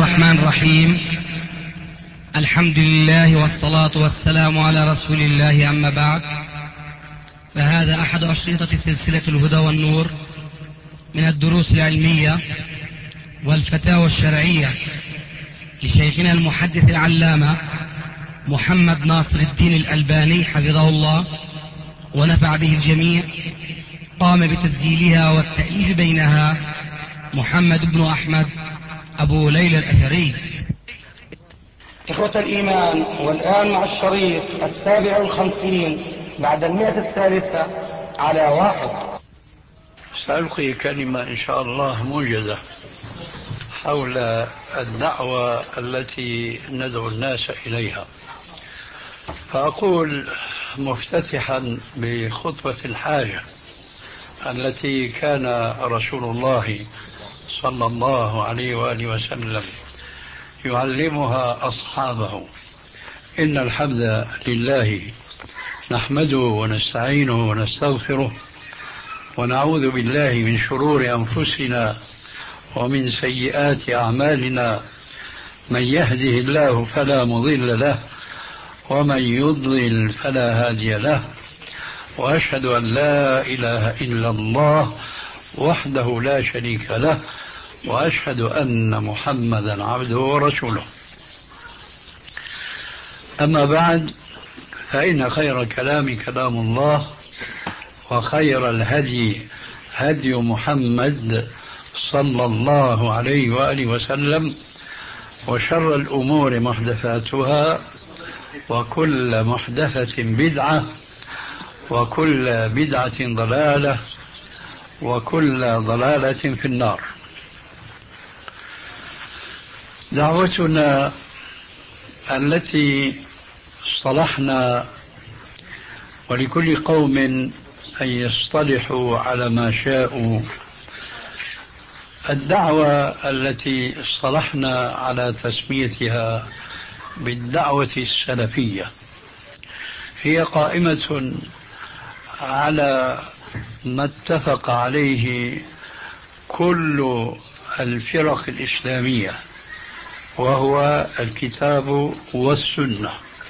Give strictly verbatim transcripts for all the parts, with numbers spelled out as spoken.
الرحمن الرحيم. الحمد لله والصلاة والسلام على رسول الله، أما بعد، فهذا أحد أشرطة سلسلة الهدى والنور من الدروس العلمية والفتاوى الشرعية لشيخنا المحدث العلامة محمد ناصر الدين الألباني حفظه الله ونفع به الجميع. قام بتسجيلها والتأليف بينها محمد بن أحمد أبو ليلى الأثري. إخوة الإيمان، والآن مع الشريط السابع والخمسين بعد المئة الثالثة على واحد. سألقي كلمة إن شاء الله موجزة حول الدعوة التي ندعو الناس إليها. فأقول مفتتحا بخطبة الحاجة التي كان رسول الله صلى الله عليه وآله وسلم يعلمها أصحابه: إن الحمد لله نحمده ونستعينه ونستغفره ونعوذ بالله من شرور أنفسنا ومن سيئات أعمالنا، من يهده الله فلا مضل له ومن يضلل فلا هادي له، وأشهد أن لا إله إلا الله وحده لا شريك له، وأشهد أن محمدا عبده ورسوله. أما بعد، فإن خير الكلام كلام الله، وخير الهدي هدي محمد صلى الله عليه وآله وسلم، وشر الأمور محدثاتها، وكل محدثة بدعة، وكل بدعة ضلالة، وكل ضلالة في النار. دعوتنا التي اصطلحنا، ولكل قوم أن يصطلحوا على ما شاءوا، الدعوة التي اصطلحنا على تسميتها بالدعوة السلفية هي قائمة على ما اتفق عليه كل الفرق الإسلامية، وهو الكتاب والسنة.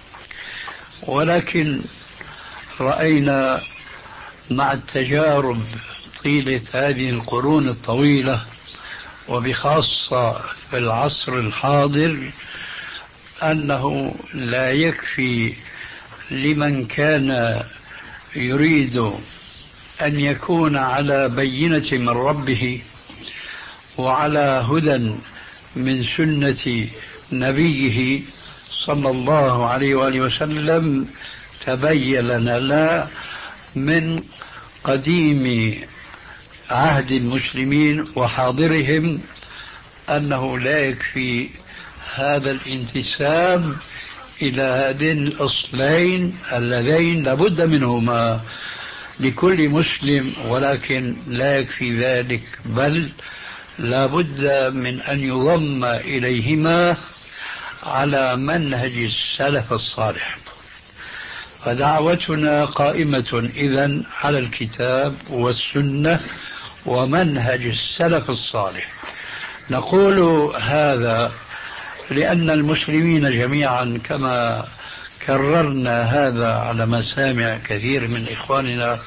ولكن رأينا مع التجارب طيلة هذه القرون الطويلة، وبخاصة في العصر الحاضر، أنه لا يكفي لمن كان يريد أن يكون على بينة من ربه وعلى هدى من سنة نبيه صلى الله عليه وآله وسلم. تبين لنا من قديم عهد المسلمين وحاضرهم أنه لا يكفي هذا الانتساب إلى هذين الأصلين اللذين لابد منهما لكل مسلم، ولكن لا يكفي ذلك، بل لابد من أن يضم إليهما على منهج السلف الصالح. فدعوتنا قائمة إذن على الكتاب والسنة ومنهج السلف الصالح. نقول هذا لأن المسلمين جميعا، كما كررنا هذا على مسامع كثير من إخواننا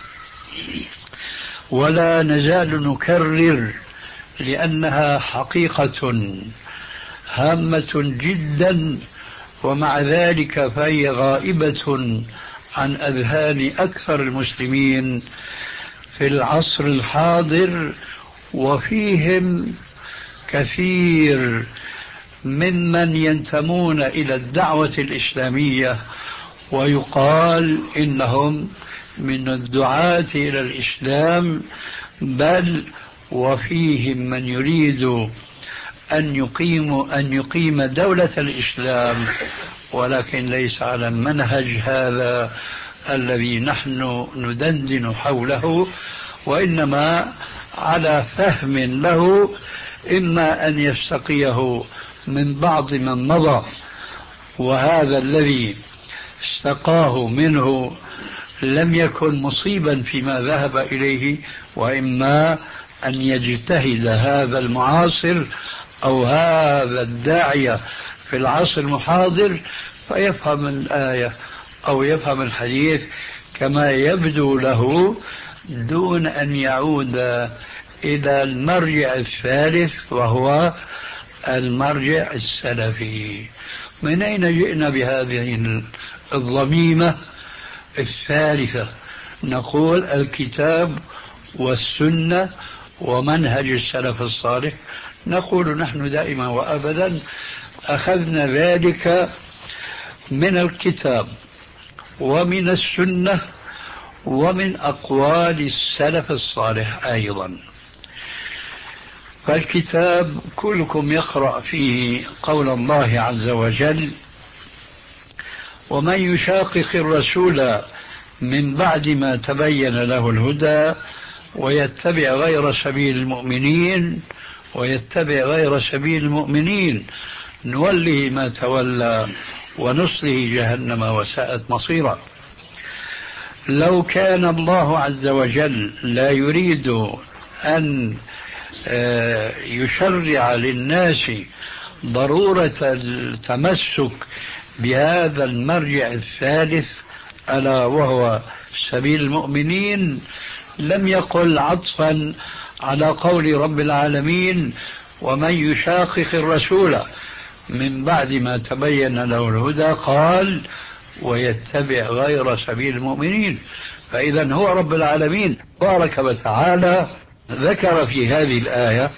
ولا نزال نكرر، لأنها حقيقة هامة جدا، ومع ذلك فهي غائبة عن أذهان أكثر المسلمين في العصر الحاضر، وفيهم كثير ممن ينتمون إلى الدعوة الإسلامية ويقال إنهم من الدعاة إلى الإسلام، بل وفيهم من يريد أن يقيم أن يقيم دولة الإسلام، ولكن ليس على المنهج هذا الذي نحن ندندن حوله، وإنما على فهم له، إما أن يستقيه من بعض من مضى، وهذا الذي استقاه منه لم يكن مصيبا فيما ذهب إليه، وإما أن يجتهد هذا المعاصر أو هذا الداعية في العصر المحاضر فيفهم الآية أو يفهم الحديث كما يبدو له دون أن يعود إلى المرجع الثالث وهو المرجع السلفي. من أين جئنا بهذه الضميمة الثالثة؟ نقول الكتاب والسنة ومنهج السلف الصالح. نقول نحن دائما وأبدا أخذنا ذلك من الكتاب ومن السنة ومن أقوال السلف الصالح أيضا. فالكتاب كلكم يقرأ فيه قول الله عز وجل: ومن يشاقق الرسول من بعد ما تبين له الهدى ويتبع غير سبيل المؤمنين ويتبع غير سبيل المؤمنين نوله ما تولى ونصله جهنم وساءت مصيرا. لو كان الله عز وجل لا يريد أن يشرع للناس ضرورة التمسك بهذا المرجع الثالث ألا وهو سبيل المؤمنين لم يقل عطفا على قول رب العالمين: ومن يشاقق الرسول من بعد ما تبين له الهدى قال ويتبع غير سبيل المؤمنين. فإذا هو رب العالمين بارك وتعالى ذكر في هذه الآية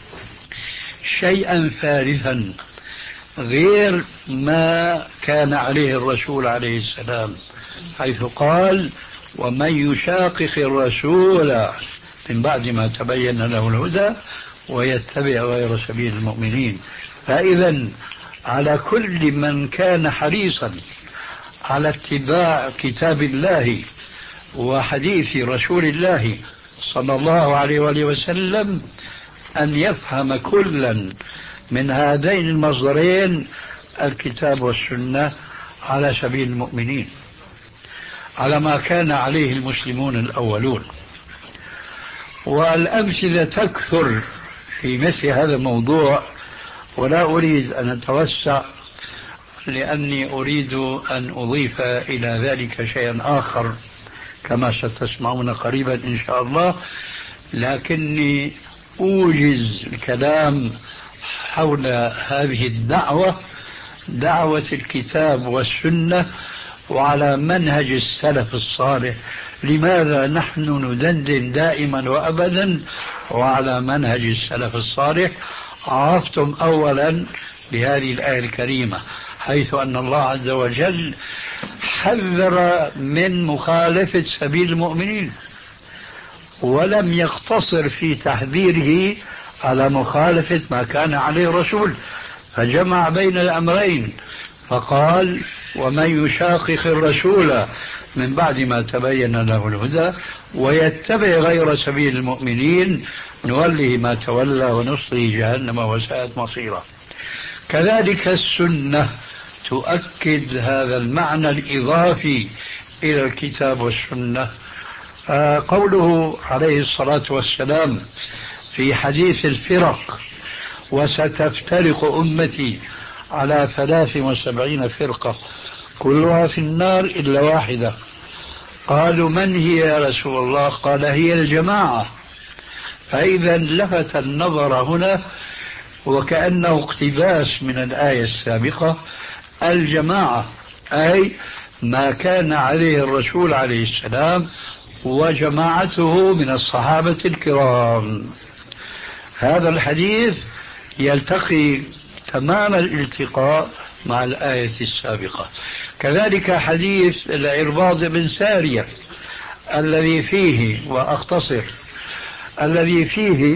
شيئا ثالثا غير ما كان عليه الرسول عليه السلام، حيث قال: ومن يشاقق الرسول من بعد ما تبين له الهدى ويتبع غير سبيل المؤمنين. فإذا على كل من كان حريصا على اتباع كتاب الله وحديث رسول الله صلى الله عليه وآله وسلم أن يفهم كلا من هذين المصدرين الكتاب والسنة على سبيل المؤمنين، على ما كان عليه المسلمون الأولون. والأمثلة تكثر في مثل هذا الموضوع، ولا أريد أن أتوسع لأني أريد أن أضيف إلى ذلك شيئا آخر كما ستسمعون قريبا إن شاء الله، لكني أوجز الكلام حول هذه الدعوة، دعوة الكتاب والسنة وعلى منهج السلف الصالح. لماذا نحن ندندن دائما وأبدا وعلى منهج السلف الصالح؟ عرفتم أولا بهذه الآية الكريمة، حيث أن الله عز وجل حذر من مخالفة سبيل المؤمنين، ولم يقتصر في تحذيره على مخالفة ما كان عليه الرسول، فجمع بين الأمرين فقال: ومن يشاقق الرسول من بعد ما تبين له الهدى ويتبع غير سبيل المؤمنين نوله ما تولى ونصله جهنم وساءت مصيرا. كذلك السنة تؤكد هذا المعنى الإضافي إلى الكتاب والسنة. قوله عليه الصلاة والسلام في حديث الفرق: وستفترق أمتي على ثلاث وسبعين فرقة كلها في النار إلا واحدة. قالوا: من هي يا رسول الله؟ قال: هي الجماعة. فإذا لفت النظر هنا وكأنه اقتباس من الآية السابقة: الجماعة أي ما كان عليه الرسول عليه السلام وجماعته من الصحابة الكرام. هذا الحديث يلتقي تمام الالتقاء مع الآية السابقة. كذلك حديث العرباض بن سارية الذي فيه، وأختصر، الذي فيه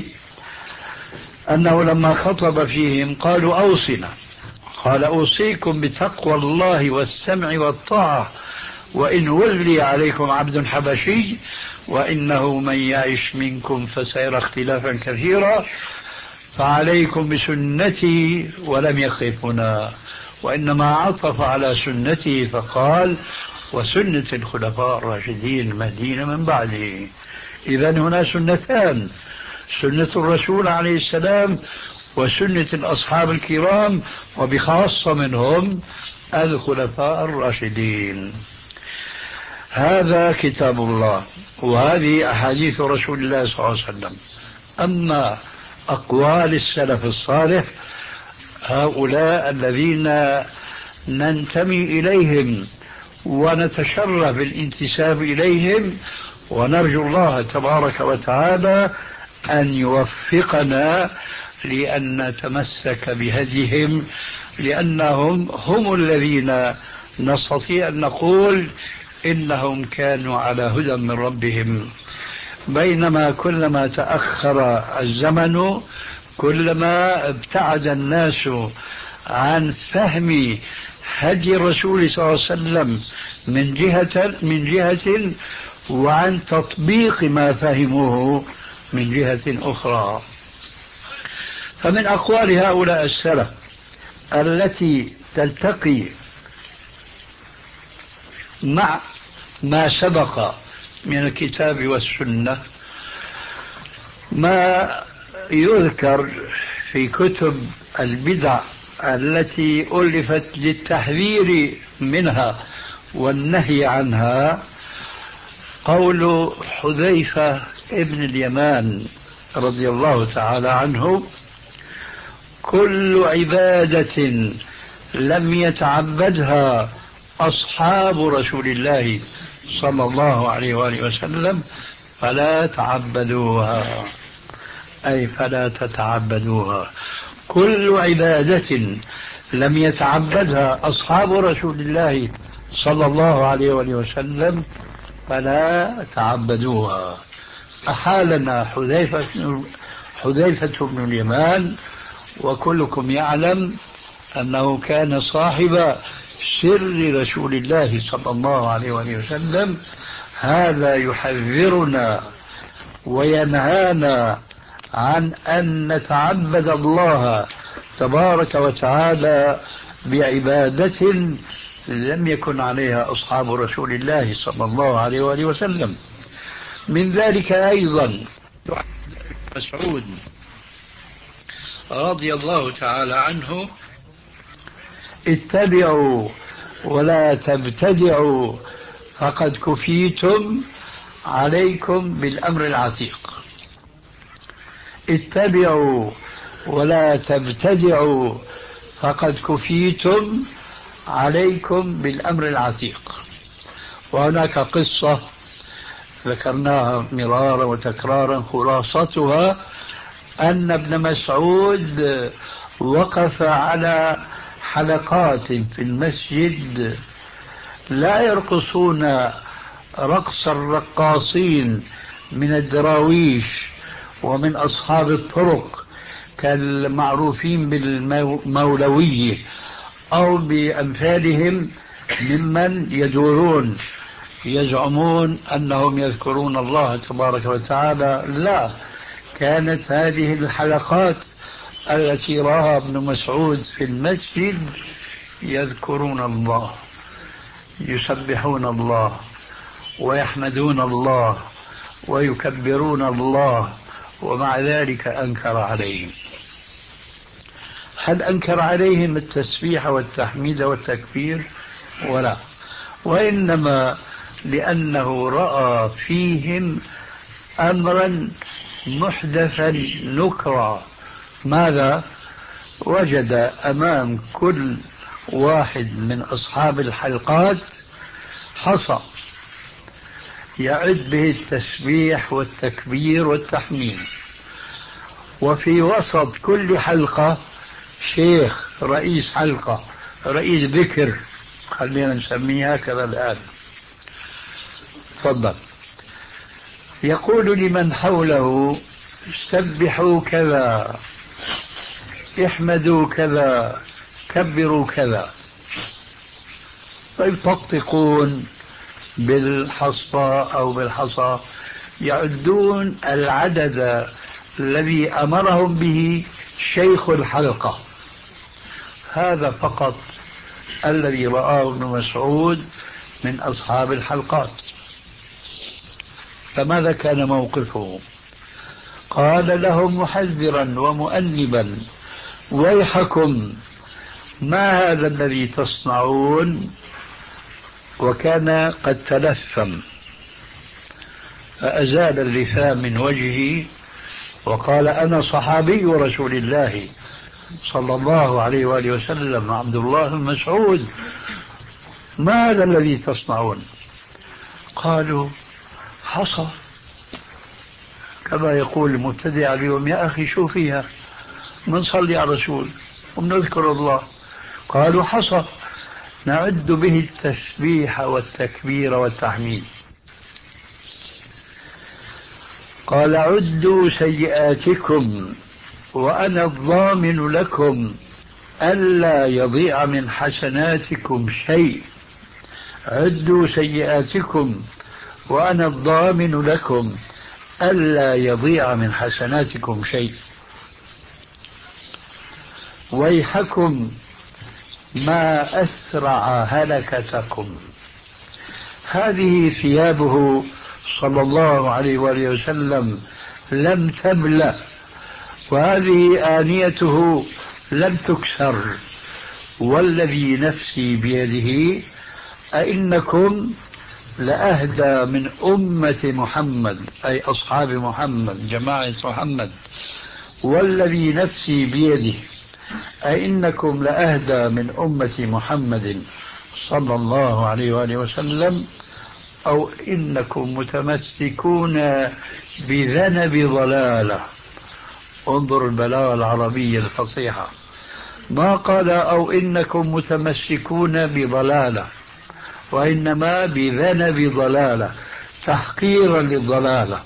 أنه لما خطب فيهم قالوا: أوصنا. قال: أوصيكم بتقوى الله والسمع والطاعة وإن ولي عليكم عبد حبشي وإنه من يعش منكم فسيرى اختلافا كثيرا فعليكم بسنتي. ولم يقف هنا، وإنما عطف على سنته فقال: وسنة الخلفاء الراشدين المهديين من بعده. إذن هنا سنتان: سنة الرسول عليه السلام وسنة الأصحاب الكرام، وبخاصة منهم الخلفاء الراشدين. هذا كتاب الله، وهذه أحاديث رسول الله صلى الله عليه وسلم. أما أقوال السلف الصالح، هؤلاء الذين ننتمي إليهم ونتشرف بالانتساب إليهم، ونرجو الله تبارك وتعالى أن يوفقنا لأن نتمسك بهديهم، لأنهم هم الذين نستطيع أن نقول إنهم كانوا على هدى من ربهم. بينما كلما تأخر الزمن كلما ابتعد الناس عن فهم هدي الرسول صلى الله عليه وسلم من جهة من جهة وعن تطبيق ما فهموه من جهة أخرى. فمن أقوال هؤلاء السلف التي تلتقي مع ما سبق من الكتاب والسنة ما يذكر في كتب البدع التي ألفت للتحذير منها والنهي عنها. قول حذيفة ابن اليمان رضي الله تعالى عنه: كل عبادة لم يتعبدها أصحاب رسول الله صلى الله عليه وآله وسلم فلا تعبدوها، أي فلا تتعبدوها. كل عبادة لم يتعبدها أصحاب رسول الله صلى الله عليه وآله وسلم فلا تعبدوها. أحالنا حذيفة حذيفة بن اليمان، وكلكم يعلم أنه كان صاحب سر رسول الله صلى الله عليه وآله وسلم. هذا يحذرنا وينهانا عن أن نتعبد الله تبارك وتعالى بعبادة لم يكن عليها أصحاب رسول الله صلى الله عليه وآله وسلم. من ذلك أيضا مسعود رضي الله تعالى عنه: اتبعوا ولا تبتدعوا فقد كفيتم، عليكم بالأمر العتيق. اتبعوا ولا تبتدعوا فقد كفيتم، عليكم بالأمر العتيق. وهناك قصة ذكرناها مرارا وتكرارا، خلاصتها أن ابن مسعود وقف على حلقات في المسجد لا يرقصون رقص الرقاصين من الدراويش ومن أصحاب الطرق كالمعروفين بالمولوية أو بأمثالهم ممن يدورون يزعمون أنهم يذكرون الله تبارك وتعالى. لا، كانت هذه الحلقات التي رأها ابن مسعود في المسجد يذكرون الله، يسبحون الله ويحمدون الله ويكبرون الله، ومع ذلك أنكر عليهم. هل أنكر عليهم التسبيح والتحميد والتكبير؟ ولا، وإنما لأنه رأى فيهم أمرا محدثا نكرا. ماذا؟ وجد أمام كل واحد من أصحاب الحلقات حصى يعد به التسبيح والتكبير والتحميد، وفي وسط كل حلقة شيخ رئيس حلقة، رئيس ذكر، خلينا نسميها كذا الآن. تفضل. يقول لمن حوله: سبحوا كذا، احمدوا كذا، كبروا كذا، فيطقطقون بالحصى أو بالحصى، يعدون العدد الذي أمرهم به شيخ الحلقة. هذا فقط الذي رآه ابن مسعود من أصحاب الحلقات. فماذا كان موقفه؟ قال لهم محذرا ومؤنبا: ويحكم ما هذا الذي تصنعون؟ وكان قد تلثم فأزال اللثام من وجهه وقال أنا صحابي رسول الله صلى الله عليه وآله وسلم عبد الله بن مسعود، ما هذا الذي تصنعون؟ قالوا حصى، كما يقول المبتدع اليوم يا أخي شو فيها، منصلي على الرسول ومنذكر الله. قالوا حصى نعد به التسبيح والتكبير والتحميد. قال عدوا سيئاتكم وأنا الضامن لكم ألا يضيع من حسناتكم شيء. عدوا سيئاتكم وأنا الضامن لكم ألا يضيع من حسناتكم شيء. ويحكم ما أسرع هلكتكم. هذه ثيابه صلى الله عليه وآله وسلم لم تبلى، وهذه آنيته لم تكسر. والذي نفسي بيده أئنكم لأهدى من أمة محمد، أي أصحاب محمد جماعة محمد. والذي نفسي بيده أئنكم لأهدى من أمة محمد صلى الله عليه وآله وسلم، أو إنكم متمسكون بذنب ضلالة. انظر البلاغة العربية الفصيحة، ما قال أو إنكم متمسكون بضلالة، وإنما بذنب ضلالة تحقيرا للضلالة.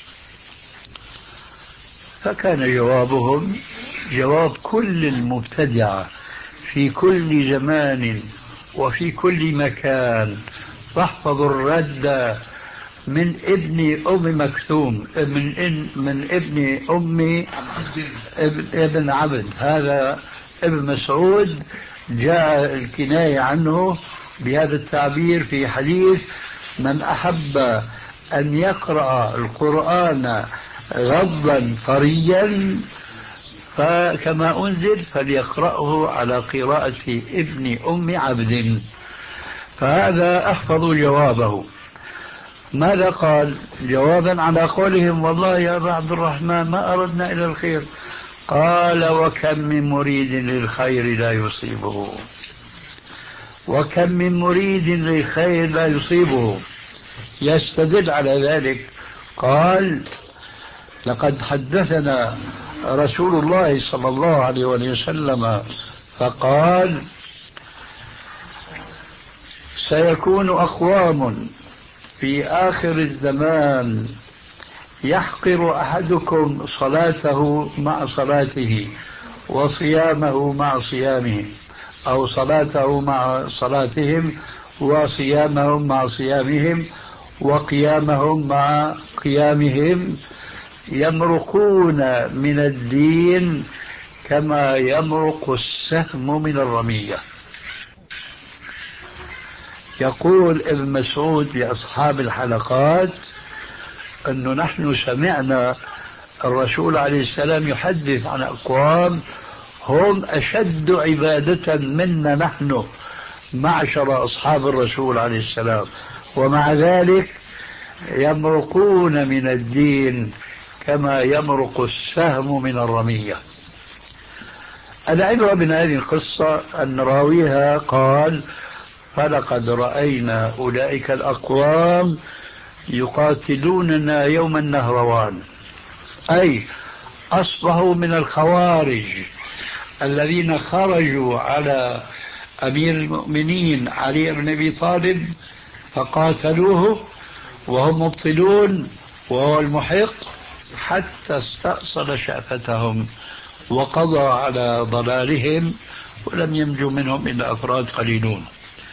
فكان جوابهم جواب كل المبتدعة في كل زمان وفي كل مكان. فاحفظوا الرد من ابن أم مكتوم، من, إن من ابن أم ابن, ابن عبد، هذا ابن مسعود جاء الكناية عنه بهذا التعبير في حديث من أحب أن يقرأ القرآن غضا طريا فكما أنزل فليقرأه على قراءة ابن أم عبد. فهذا أحفظ جوابه. ماذا قال جوابا على قولهم والله يا أبا عبد الرحمن ما أردنا إلى الخير؟ قال وكم من مريد للخير لا يصيبه، وكم من مريد للخير لا يصيبه. يستدل على ذلك قال لقد حدثنا رسول الله صلى الله عليه وسلم فقال سيكون أقوام في آخر الزمان يحقر أحدكم صلاته مع صلاته وصيامه مع صيامه، أو صلاته مع صلاتهم وصيامهم مع صيامهم وقيامهم مع قيامهم، يمرقون من الدين كما يمرق السهم من الرمية. يقول ابن مسعود لأصحاب الحلقات أنه نحن سمعنا الرسول عليه السلام يحدث عن أقوام هم أشد عبادة منا نحن معشر أصحاب الرسول عليه السلام، ومع ذلك يمرقون من الدين كما يمرق السهم من الرمية. العبرة من هذه القصة أن راويها قال فلقد رأينا أولئك الأقوام يقاتلوننا يوم النهروان، أي أصبحوا من الخوارج الذين خرجوا على أمير المؤمنين علي بن أبي طالب فقاتلوه وهم مبطلون وهو المحق حتى استأصل شأفتهم وقضى على ضلالهم ولم ينجو منهم إلا أفراد قليلون.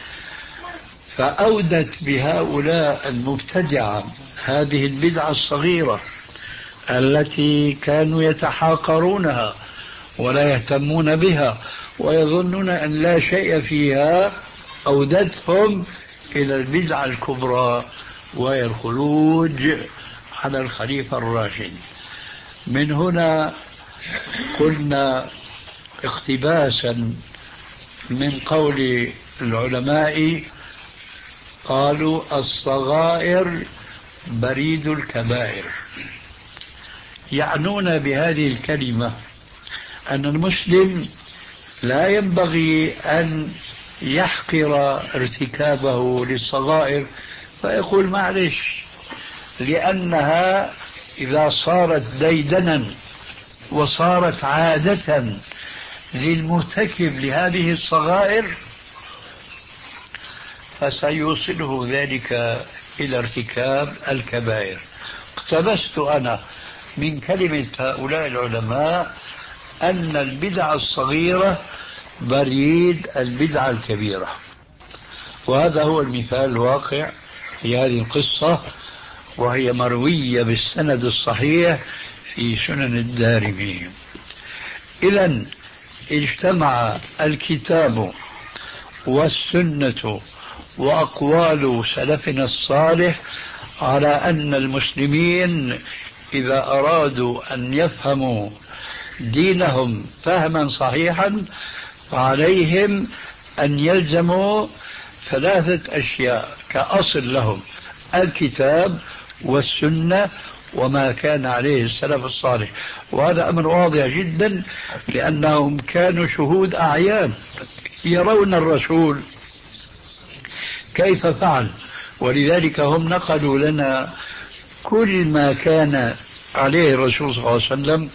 فأودت بهؤلاء المبتدعة هذه البدعة الصغيرة التي كانوا يتحاقرونها ولا يهتمون بها ويظنون أن لا شيء فيها، أودتهم إلى البدعة الكبرى وهي الخروج على الخليفة الراشد. من هنا قلنا اقتباسا من قول العلماء قالوا الصغائر بريد الكبائر، يعنون بهذه الكلمة أن المسلم لا ينبغي أن يحقر ارتكابه للصغائر فيقول معلش، لأنها إذا صارت ديدنا وصارت عادة للمرتكب لهذه الصغائر فسيوصله ذلك إلى ارتكاب الكبائر. اقتبست أنا من كلمة هؤلاء العلماء أن البدعة الصغيرة بريد البدعة الكبيرة، وهذا هو المثال الواقع في هذه القصة، وهي مروية بالسند الصحيح في سنن الدارمي. إذن اجتمع الكتاب والسنة وأقوال سلفنا الصالح على أن المسلمين إذا أرادوا أن يفهموا دينهم فهما صحيحا فعليهم أن يلزموا ثلاثة أشياء كأصل لهم: الكتاب والسنة وما كان عليه السلف الصالح. وهذا أمر واضح جدا لأنهم كانوا شهود أعيان يرون الرسول كيف فعل، ولذلك هم نقلوا لنا كل ما كان عليه الرسول صلى الله عليه وسلم،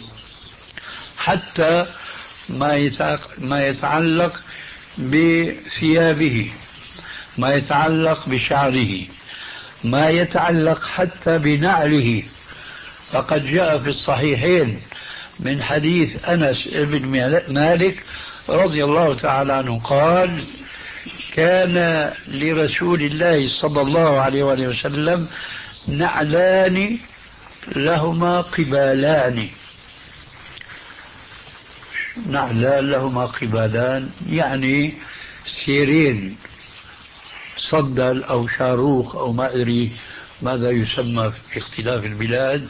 حتى ما يتعلق بثيابه، ما يتعلق بشعره، ما يتعلق حتى بنعله. فقد جاء في الصحيحين من حديث أنس بن مالك رضي الله تعالى عنه قال: كان لرسول الله صلى الله عليه وسلم نعلان لهما قبالان. نعلان لهما قبالان يعني سيرين، صندل أو شاروخ أو ما أدري ماذا يسمى في اختلاف البلاد.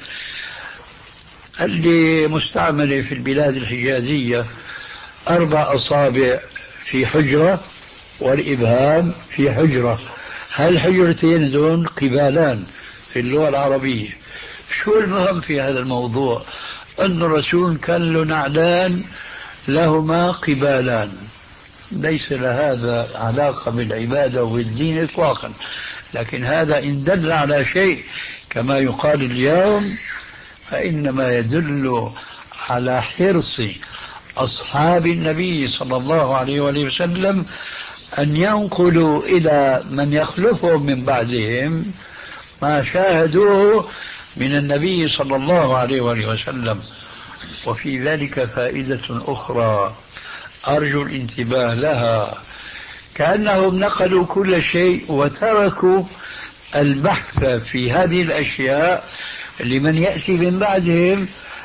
اللي مستعملة في البلاد الحجازية أربع أصابع في حجرة والإبهام في حجرة، هالحجرتين دون قبالان في اللغة العربية. شو المهم في هذا الموضوع؟ أن الرسول كان له نعلان لهما قبالان، ليس لهذا علاقة بالعبادة والدين إطلاقا، لكن هذا إن دل على شيء كما يقال اليوم فإنما يدل على حرص أصحاب النبي صلى الله عليه وسلم أن ينقلوا إلى من يخلفهم من بعدهم ما شاهدوه من النبي صلى الله عليه وسلم. وفي ذلك فائدة أخرى أرجو الانتباه لها، كأنهم نقلوا كل شيء وتركوا البحث في هذه الأشياء لمن يأتي من بعدهم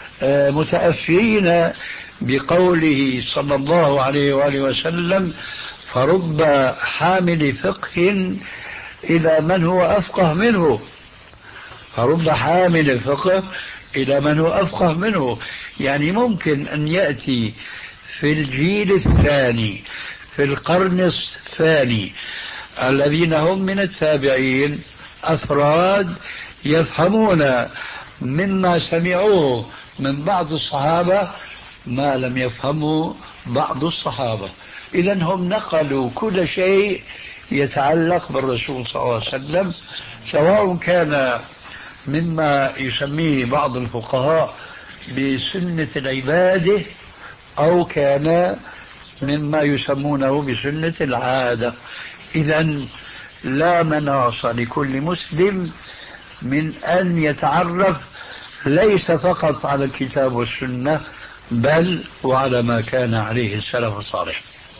متأثرين بقوله صلى الله عليه وآله وسلم: فرب حامل فقه إلى من هو أفقه منه. فرب حامل فقه إلى من هو أفقه منه، يعني ممكن أن يأتي في الجيل الثاني في القرن الثاني الذين هم من التابعين أفراد يفهمون مما سمعوه من بعض الصحابة ما لم يفهموا بعض الصحابة. إذن هم نقلوا كل شيء يتعلق بالرسول صلى الله عليه وسلم، سواء كان مما يسميه بعض الفقهاء بسنة العبادة أو كان مما يسمونه بسنة العادة. إذن لا مناص لكل مسلم من أن يتعرف ليس فقط على الكتاب والسنة بل وعلى ما كان عليه السلف الصالح.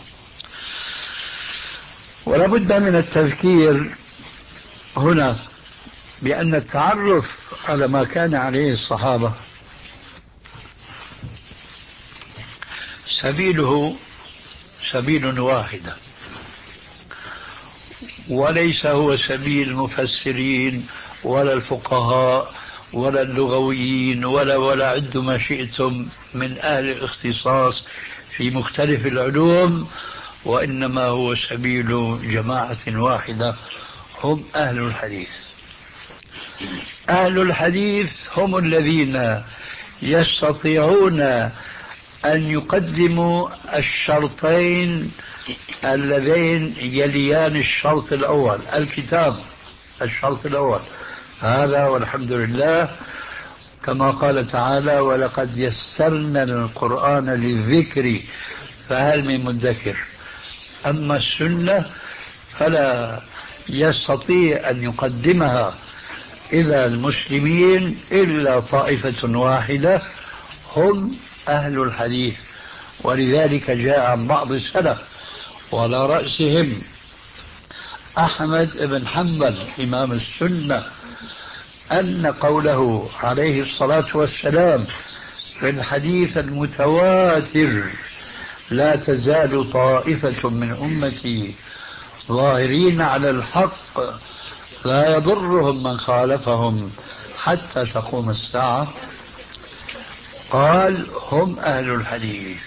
ولا بد من التذكير هنا بأن التعرف على ما كان عليه الصحابة سبيله سبيل واحدة، وليس هو سبيل المفسرين ولا الفقهاء ولا اللغويين ولا ولا عد ما شئتم من أهل الاختصاص في مختلف العلوم، وإنما هو سبيل جماعة واحدة هم أهل الحديث. أهل الحديث هم الذين يستطيعون أن يقدموا الشرطين اللذين يليان الشرط الأول، الكتاب الشرط الأول هذا، والحمد لله كما قال تعالى: ولقد يسرنا القرآن للذكر فهل من مدكر. أما السنة فلا يستطيع أن يقدمها إلى المسلمين إلا طائفة واحدة هم أهل الحديث. ولذلك جاء عن بعض السلف وعلى رأسهم أحمد بن حنبل إمام السنة أن قوله عليه الصلاة والسلام في الحديث المتواتر: لا تزال طائفة من أمتي ظاهرين على الحق لا يضرهم من خالفهم حتى تقوم الساعة، قال: هم أهل الحديث.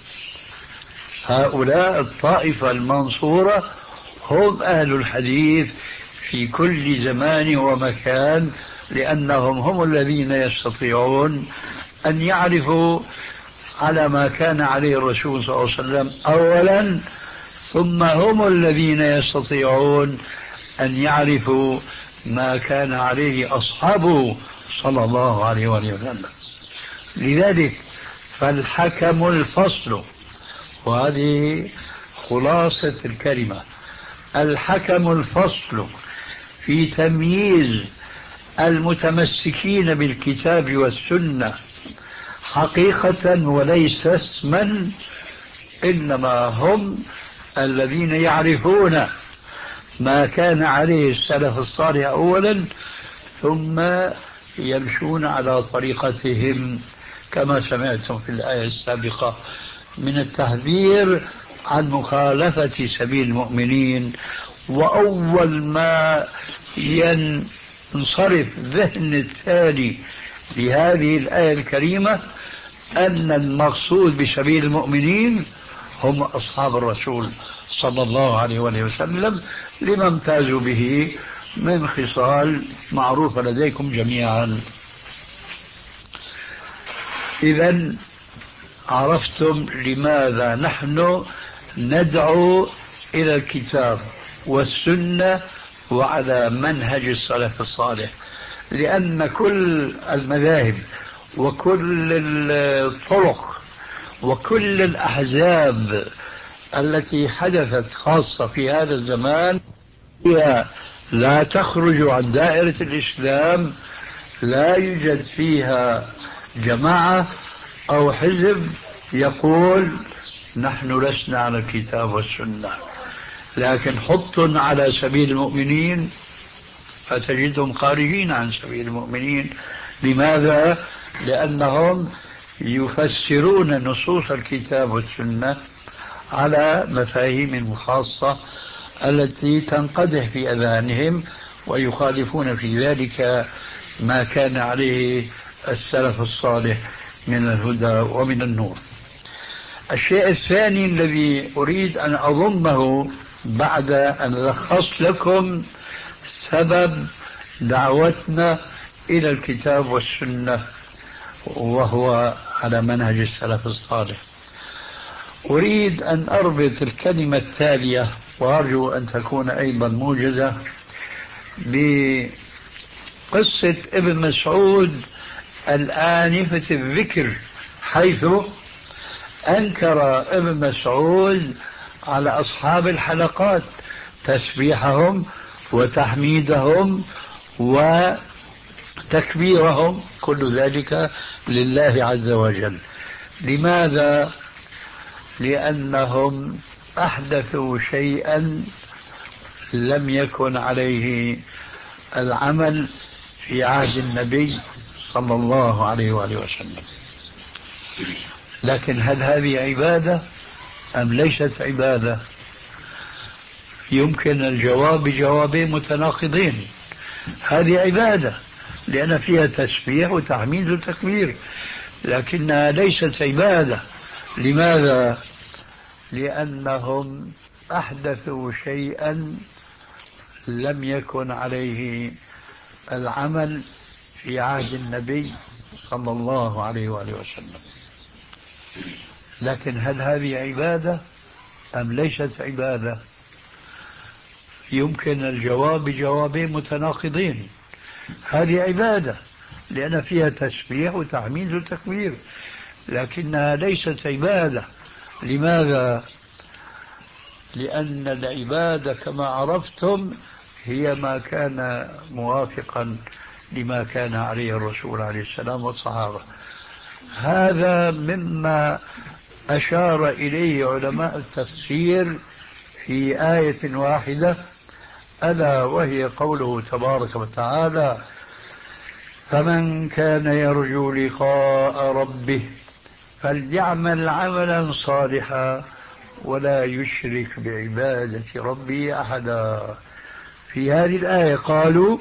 هؤلاء الطائفة المنصورة هم أهل الحديث في كل زمان ومكان، لأنهم هم الذين يستطيعون أن يعرفوا على ما كان عليه الرسول صلى الله عليه وسلم أولا، ثم هم الذين يستطيعون أن يعرفوا ما كان عليه أصحابه صلى الله عليه وسلم. لذلك فالحكم الفصل، وهذه خلاصة الكلمة، الحكم الفصل في تمييز المتمسكين بالكتاب والسنة حقيقة وليس اسما، إنما هم الذين يعرفون ما كان عليه السلف الصالح أولا، ثم يمشون على طريقتهم كما سمعتم في الآية السابقة من التحذير عن مخالفة سبيل المؤمنين. وأول ما ينصرف ذهن التالي لهذه الآية الكريمة أن المقصود بسبيل المؤمنين هم أصحاب الرسول صلى الله عليه وسلم، لما امتازوا به من خصال معروفة لديكم جميعا. إذن عرفتم لماذا نحن ندعو إلى الكتاب والسنة وعلى منهج السلف الصالح، لأن كل المذاهب وكل الطرق وكل الأحزاب التي حدثت خاصة في هذا الزمان هي لا تخرج عن دائرة الإسلام، لا يوجد فيها جماعة أو حزب يقول نحن لسنا على الكتاب والسنة، لكن حط على سبيل المؤمنين فتجدهم خارجين عن سبيل المؤمنين. لماذا؟ لأنهم يفسرون نصوص الكتاب والسنة على مفاهيم خاصة التي تنقدح في أذهانهم، ويخالفون في ذلك ما كان عليه السلف الصالح من الهدى ومن النور. الشيء الثاني الذي أريد أن أضمه بعد أن لخصت لكم سبب دعوتنا إلى الكتاب والسنة وهو على منهج السلف الصالح، أريد أن أربط الكلمة التالية، وأرجو أن تكون أيضا موجزة، بقصة ابن مسعود الآنفة الذكر، حيث أنكر ابن مسعود على أصحاب الحلقات تسبيحهم وتحميدهم وتكبيرهم، كل ذلك لله عز وجل. لماذا؟ لأنهم أحدثوا شيئا لم يكن عليه العمل في عهد النبي صلى الله عليه وآله وسلم. لكن هل هذه عبادة أم ليست عبادة؟ يمكن الجواب بجوابين متناقضين. هذه عبادة لأن فيها تسبيح وتحميد وتكبير، لكنها ليست عبادة لماذا؟ لأنهم أحدثوا شيئا لم يكن عليه العمل في عهد النبي صلى الله عليه وآله وسلم. لكن هل هذه عبادة أم ليست عبادة؟ يمكن الجواب بجوابين متناقضين. هذه عبادة لأن فيها تسبيح وتحميد وتكبير، لكنها ليست عبادة. لماذا؟ لأن العبادة كما عرفتم هي ما كان موافقا لما كان عليه الرسول عليه السلام والصحابة. هذا مما أشار إليه علماء التفسير في آية واحدة، ألا وهي قوله تبارك وتعالى: فمن كان يرجو لقاء ربه فليعمل عملا صالحا ولا يشرك بعبادة ربه أحدا. في هذه الآية قالوا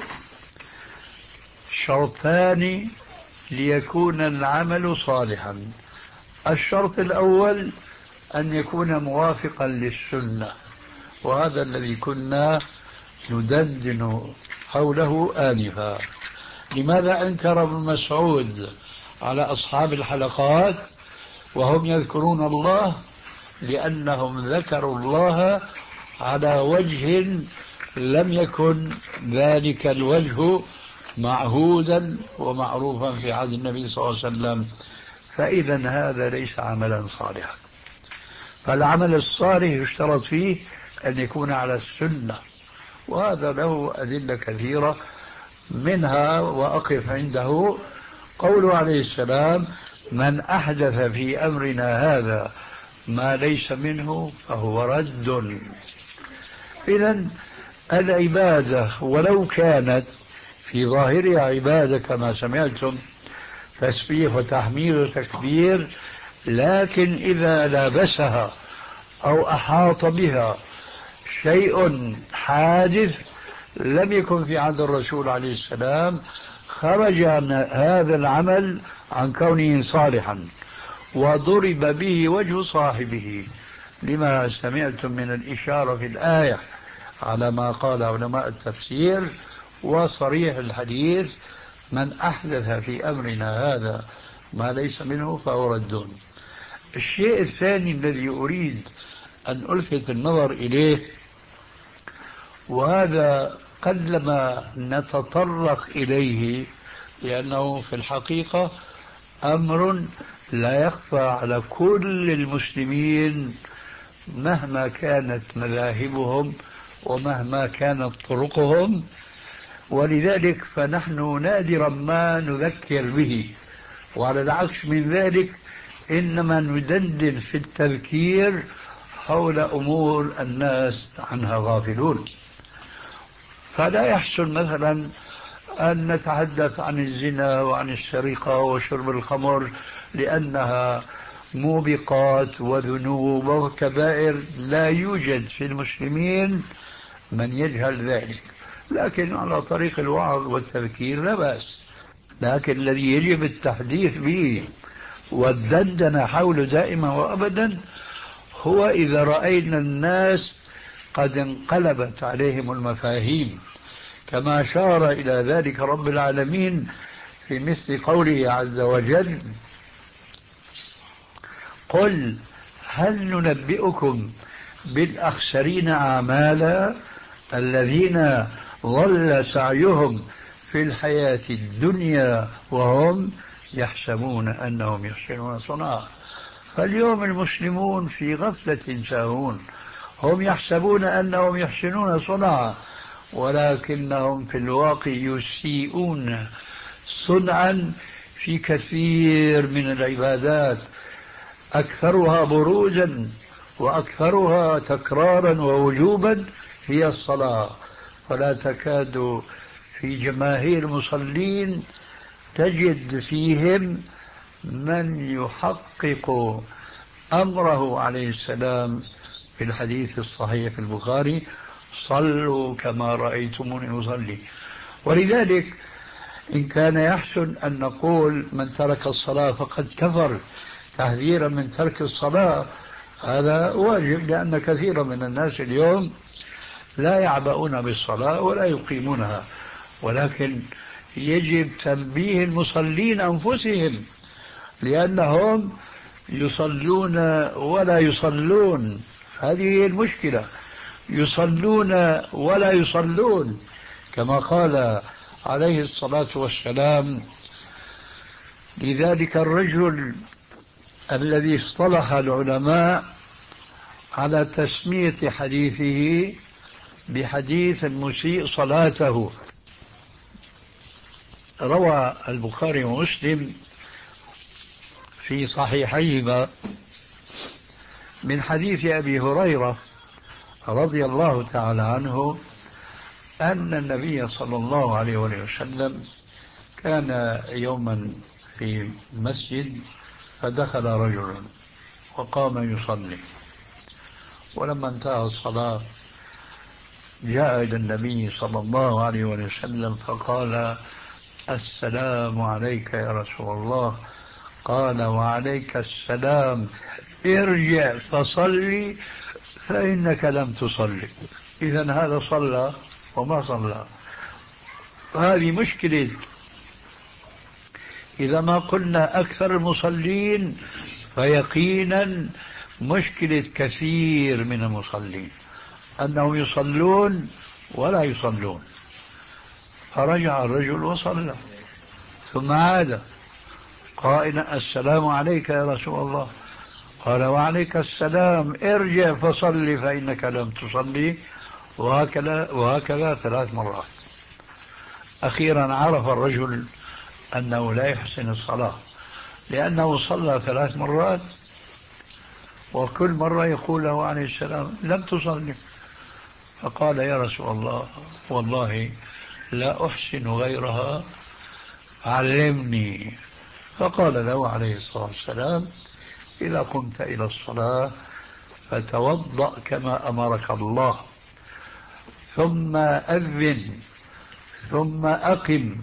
شرطان ليكون العمل صالحا. الشرط الأول أن يكون موافقا للسنة، وهذا الذي كنا ندندن حوله آنفا. لماذا أنكر ابن مسعود على أصحاب الحلقات وهم يذكرون الله؟ لأنهم ذكروا الله على وجه لم يكن ذلك الوجه معهودا ومعروفا في عهد النبي صلى الله عليه وسلم، فإذا هذا ليس عملا صالحا. فالعمل الصالح يشترط فيه أن يكون على السنة، وهذا له أدلة كثيرة، منها وأقف عنده قوله عليه السلام: من أحدث في أمرنا هذا ما ليس منه فهو رد. إذن العبادة ولو كانت في ظاهرها عبادة كما سمعتم، تسبيح وتحميد وتكبير، لكن إذا لابسها أو أحاط بها شيء حادث لم يكن في عهد الرسول عليه السلام، خرج عن هذا العمل عن كونه صالحا وضرب به وجه صاحبه، لما سمعتم من الإشارة في الآية على ما قال علماء التفسير وصريح الحديث: من أحدث في أمرنا هذا ما ليس منه فهو رد. الشيء الثاني الذي أريد أن ألفت النظر إليه، وهذا قلما نتطرق إليه لأنه في الحقيقة أمر لا يخفى على كل المسلمين مهما كانت مذاهبهم ومهما كانت طرقهم، ولذلك فنحن نادرا ما نذكر به، وعلى العكس من ذلك إنما ندندن في التذكير حول أمور الناس عنها غافلون. فلا يحسن مثلا أن نتحدث عن الزنا وعن السرقة وشرب الخمر لأنها موبقات وذنوب وكبائر لا يوجد في المسلمين من يجهل ذلك، لكن على طريق الوعظ والتذكير لا بأس. لكن الذي يجب التحديث به والدندنة حوله دائما وأبدا هو إذا رأينا الناس قد انقلبت عليهم المفاهيم، كما أشار إلى ذلك رب العالمين في مثل قوله عز وجل: قل هل ننبئكم بالأخسرين أعمالا الذين ضل سعيهم في الحياة الدنيا وهم يحسبون أنهم يحسنون صنعا. فاليوم المسلمون في غفلة ساهون، هم يحسبون أنهم يحسنون صنعا ولكنهم في الواقع يسيئون صنعا في كثير من العبادات، أكثرها بروزا وأكثرها تكرارا ووجوبا هي الصلاة. فلا تكاد في جماهير المصلين تجد فيهم من يحقق أمره عليه السلام في الحديث الصحيح في البخاري: صلوا كما رأيتموني أصلي. ولذلك إن كان يحسن أن نقول من ترك الصلاة فقد كفر تحذيرا من ترك الصلاة، هذا واجب، لأن كثيرا من الناس اليوم لا يعبؤون بالصلاة ولا يقيمونها، ولكن يجب تنبيه المصلين أنفسهم، لأنهم يصلون ولا يصلون. هذه هي المشكلة، يصلون ولا يصلون، كما قال عليه الصلاة والسلام لذلك الرجل الذي اصطلح العلماء على تسمية حديثه بحديث المسيء صلاته. روى البخاري ومسلم في صحيحيهما من حديث أبي هريرة رضي الله تعالى عنه أن النبي صلى الله عليه وسلم كان يوما في مسجد فدخل رجل وقام يصلي، ولما انتهى الصلاة جاء إلى النبي صلى الله عليه وسلم فقال: السلام عليك يا رسول الله. قال: وعليك السلام، ارجع فصلي فإنك لم تصلي. إذن هذا صلى وما صلى. هذه مشكلة. إذا ما قلنا أكثر المصلين فيقينا مشكلة كثير من المصلين أنهم يصلون ولا يصلون. فرجع الرجل وصلى ثم عاد قائلا: السلام عليك يا رسول الله. قال: وعليك السلام، ارجع فصلي فإنك لم تصلي. وهكذا, وهكذا ثلاث مرات. أخيرا عرف الرجل أنه لا يحسن الصلاة، لأنه صلى ثلاث مرات وكل مرة يقول له عليه السلام: لم تصلي. فقال: يا رسول الله والله لا أحسن غيرها، علمني. فقال له عليه الصلاة والسلام: إذا قمت إلى الصلاة فتوضأ كما أمرك الله، ثم أذن، ثم أقم،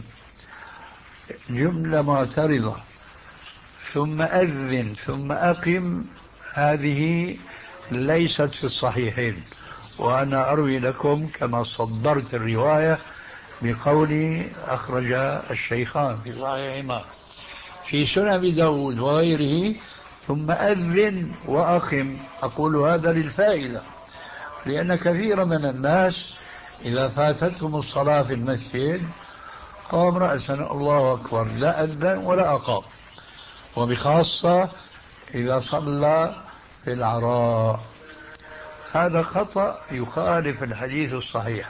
جملة معترضة، ثم أذن ثم أقم، هذه ليست في الصحيحين، وأنا أروي لكم كما صدرت الرواية بقولي أخرج الشيخان في صحيحهما في سنن أبي داود وغيره: ثم أذن وأقم. أقول هذا للفائدة، لأن كثير من الناس إذا فاتتهم الصلاة في المسجد قام رأسا الله أكبر، لا أذن ولا أقام، وبخاصة إذا صلى في العراء. هذا خطأ يخالف الحديث الصحيح.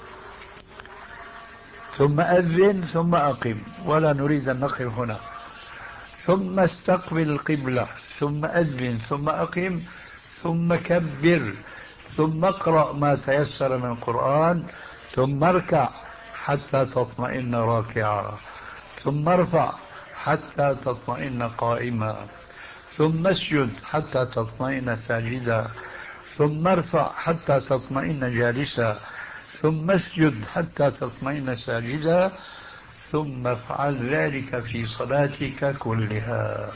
ثم أذن ثم أقم، ولا نريد أن نقف هنا. ثم استقبل القبلة، ثم أذن ثم أقم، ثم كبر، ثم اقرأ ما تيسر من القرآن، ثم اركع حتى تطمئن راكعا، ثم ارفع حتى تطمئن قائما، ثم اسجد حتى تطمئن ساجدا، ثم ارفع حتى تطمئن جالسا، ثم اسجد حتى تطمئن ساجدا، ثم افعل ذلك في صلاتك كلها.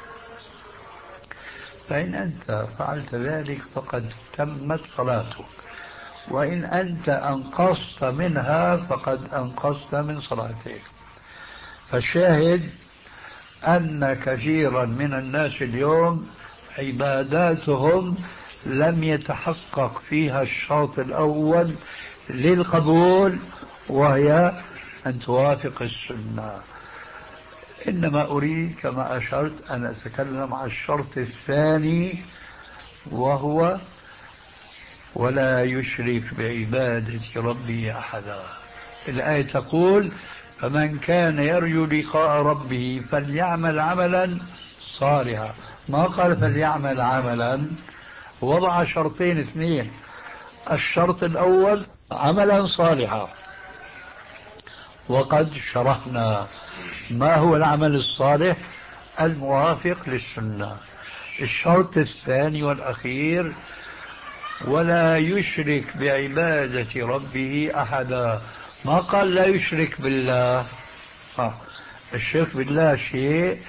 فإن أنت فعلت ذلك فقد تمت صلاتك، وإن أنت أنقصت منها فقد أنقصت من صلاتك. فالشاهد أن كثيرا من الناس اليوم عباداتهم لم يتحقق فيها الشرط الأول للقبول، وهي أن توافق السنة. إنما أريد كما أشرت أن أتكلم عن الشرط الثاني، وهو ولا يشرك بعبادة ربه أحدا. الآية تقول: فمن كان يرجو لقاء ربه فليعمل عملا صالحا. ما قال فليعمل عملا، وضع شرطين اثنين: الشرط الأول عملا صالحا، وقد شرحنا ما هو العمل الصالح الموافق للسنة. الشرط الثاني والأخير: ولا يشرك بعبادة ربه أحدا. ما قال لا يشرك بالله. الشرك بالله شيء،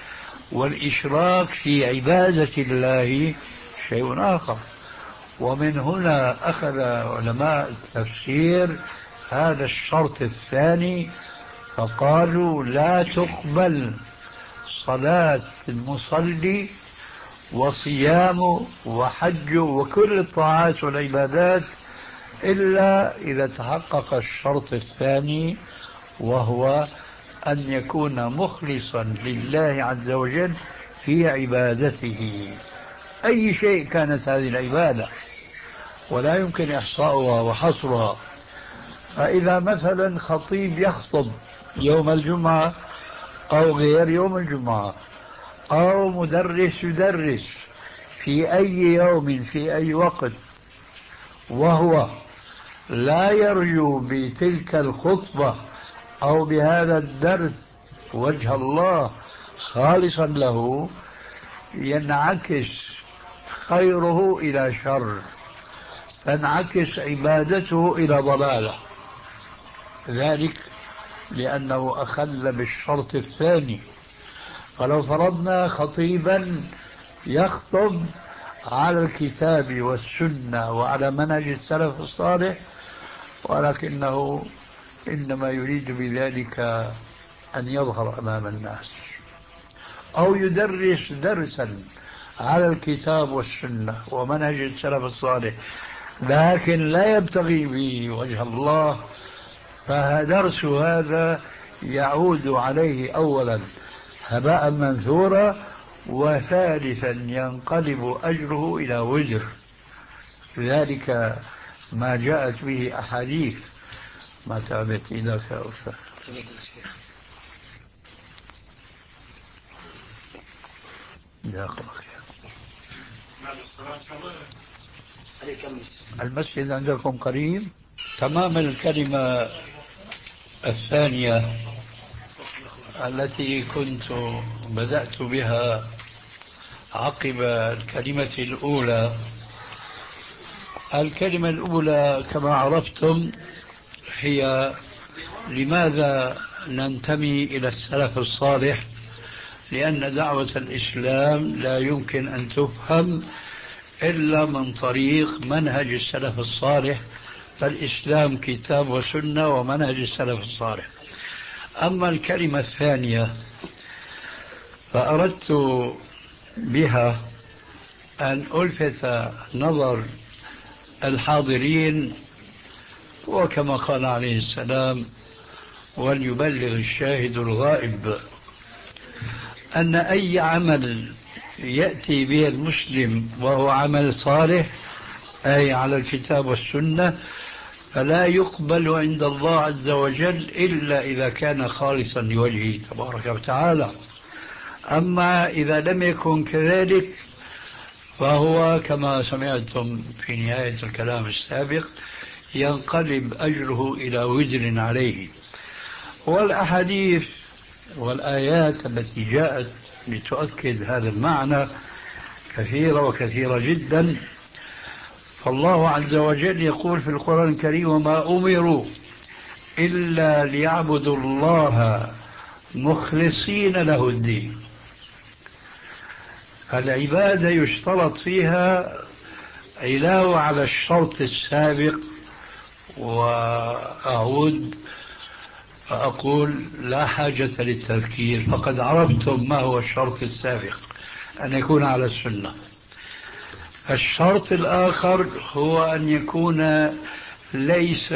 والإشراك في عبادة الله شيء آخر. ومن هنا أخذ علماء التفسير هذا الشرط الثاني، فقالوا لا تقبل صلاة المصلي وصيامه وحجه وكل الطاعات والعبادات إلا إذا تحقق الشرط الثاني، وهو أن يكون مخلصا لله عز وجل في عبادته، أي شيء كانت هذه العبادة، ولا يمكن إحصاؤها وحصرها. فإذا مثلا خطيب يخطب يوم الجمعة أو غير يوم الجمعة، أو مدرس يدرس في أي يوم في أي وقت، وهو لا يرجو بتلك الخطبة أو بهذا الدرس وجه الله خالصا له، ينعكس خيره إلى شر، تنعكس عبادته إلى ضلالة، ذلك لأنه أخل بالشرط الثاني. فلو فرضنا خطيبا يخطب على الكتاب والسنة وعلى منهج السلف الصالح، ولكنه إنما يريد بذلك أن يظهر أمام الناس، أو يدرس درسا على الكتاب والسنة ومنهج السلف الصالح لكن لا يبتغي به وجه الله، فدرس هذا يعود عليه أولا هباء منثورا، وثالثا ينقلب أجره إلى وزر. ذلك ما جاءت به أحاديث. ما تعبت إذا كأوفى. المسجد عندكم قريب. تمام. الكلمة الثانية التي كنت بدأت بها عقب الكلمة الأولى، الكلمة الأولى كما عرفتم هي لماذا ننتمي إلى السلف الصالح، لأن دعوة الإسلام لا يمكن أن تفهم إلا من طريق منهج السلف الصالح، فالإسلام كتاب وسنة ومنهج السلف الصالح. أما الكلمة الثانية فأردت بها أن ألفت نظر الحاضرين، وكما قال عليه السلام وليبلغ الشاهد الغائب، أن أي عمل يأتي به المسلم وهو عمل صالح أي على الكتاب والسنة فلا يقبل عند الله عز وجل إلا إذا كان خالصا لوجهه تبارك وتعالى. أما إذا لم يكن كذلك فهو كما سمعتم في نهاية الكلام السابق ينقلب أجره إلى وزر عليه. والأحاديث والآيات التي جاءت لتؤكد هذا المعنى كثيرة وكثيرة جدا. فالله عز وجل يقول في القرآن الكريم وما أمروا إلا ليعبدوا الله مخلصين له الدين. العبادة يشترط فيها علاوة على الشرط السابق، وأعود فأقول لا حاجة للتذكير، فقد عرفتم ما هو الشرط السابق، أن يكون على السنة. الشرط الآخر هو أن يكون ليس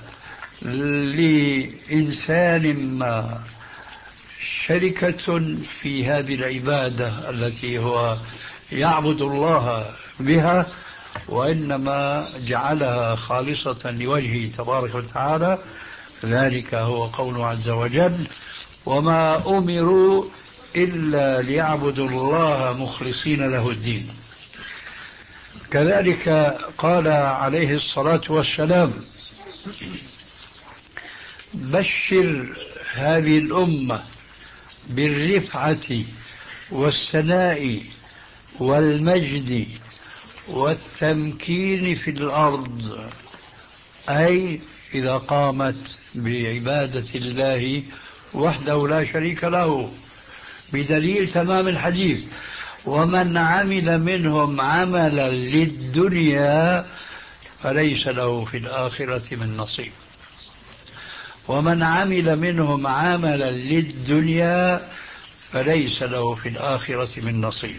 لإنسان ما شركة في هذه العبادة التي هو يعبد الله بها، وإنما جعلها خالصة لوجهه تبارك وتعالى. ذلك هو قوله عز وجل وما أمروا إلا ليعبدوا الله مخلصين له الدين. كذلك قال عليه الصلاة والسلام بشر هذه الأمة بالرفعة والثناء والمجد والتمكين في الأرض، أي إذا قامت بعبادة الله وحده لا شريك له، بدليل تمام الحديث: ومن عمل منهم عملا للدنيا فليس له في الآخرة من نصيب. ومن عمل منهم عملا للدنيا فليس له في الآخرة من نصيب.